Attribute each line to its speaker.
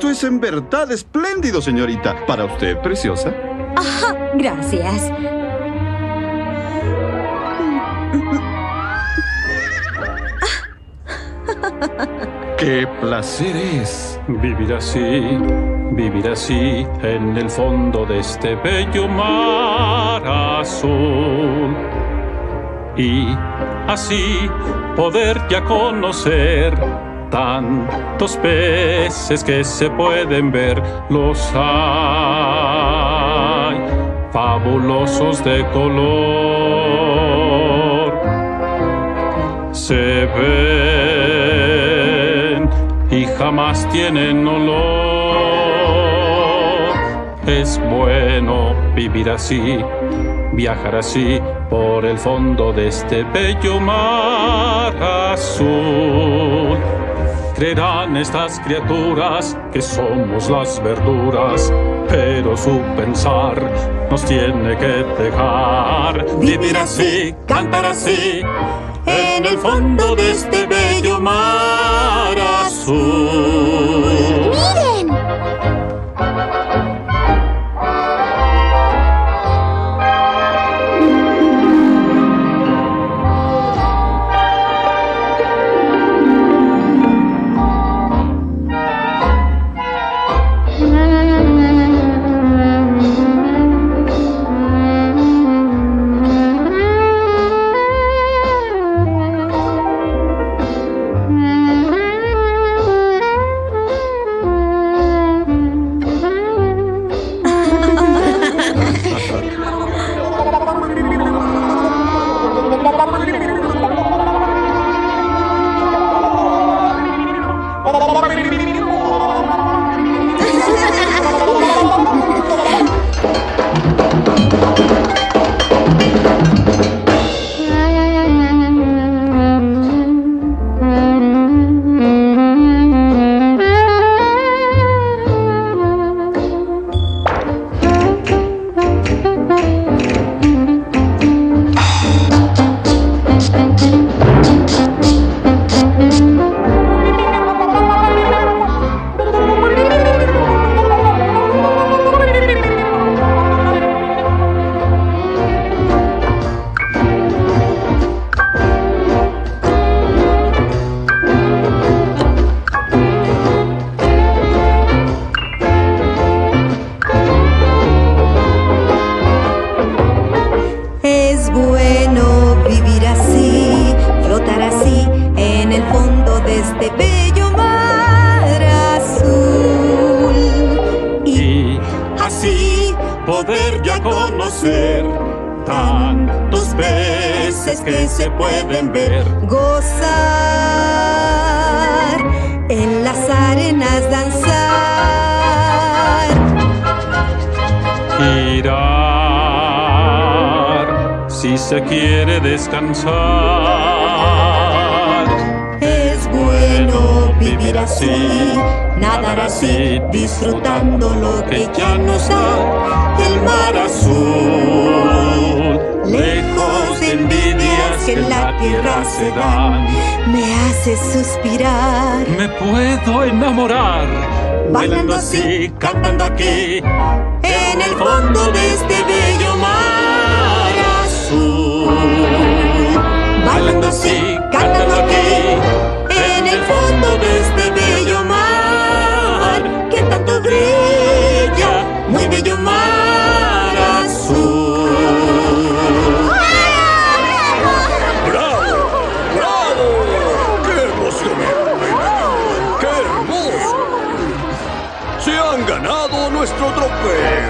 Speaker 1: Esto es en verdad espléndido, señorita. Para usted, preciosa.
Speaker 2: Ajá, gracias.
Speaker 1: ¡Qué placer es!
Speaker 3: Vivir así en el fondo de este bello mar azul. Y así poder ya conocer tantos peces que se pueden ver. Los hay fabulosos de color. Se ven y jamás tienen olor. Es bueno vivir así, viajar así por el fondo de este bello mar azul. Creerán estas criaturas que somos las verduras, pero su pensar nos tiene que dejar vivir así, cantar así, en el fondo de este bello mar azul.
Speaker 2: ¡Miren! Es bueno vivir así, flotar así en el fondo de este bello mar azul.
Speaker 3: Y así poder ya conocer tantos peces que se pueden ver.
Speaker 2: Gozar, en las arenas danzar.
Speaker 3: Girar si se quiere descansar.
Speaker 2: Es bueno vivir así, nadar así, disfrutando lo que ya nos da
Speaker 3: el mar azul. Lejos de envidias que en la tierra se dan,
Speaker 2: me hace suspirar.
Speaker 3: me puedo enamorar. Bailando así, cantando aquí, en el fondo de este bello mar azul. Bailando así, cantando aquí, en el fondo de este bello mar que tanto brilla, muy bello mar azul.
Speaker 4: ¡Bravo! ¡Bravo! ¡Qué emocionante! ¡Qué hermoso! ¡Se han ganado nuestro trofeo!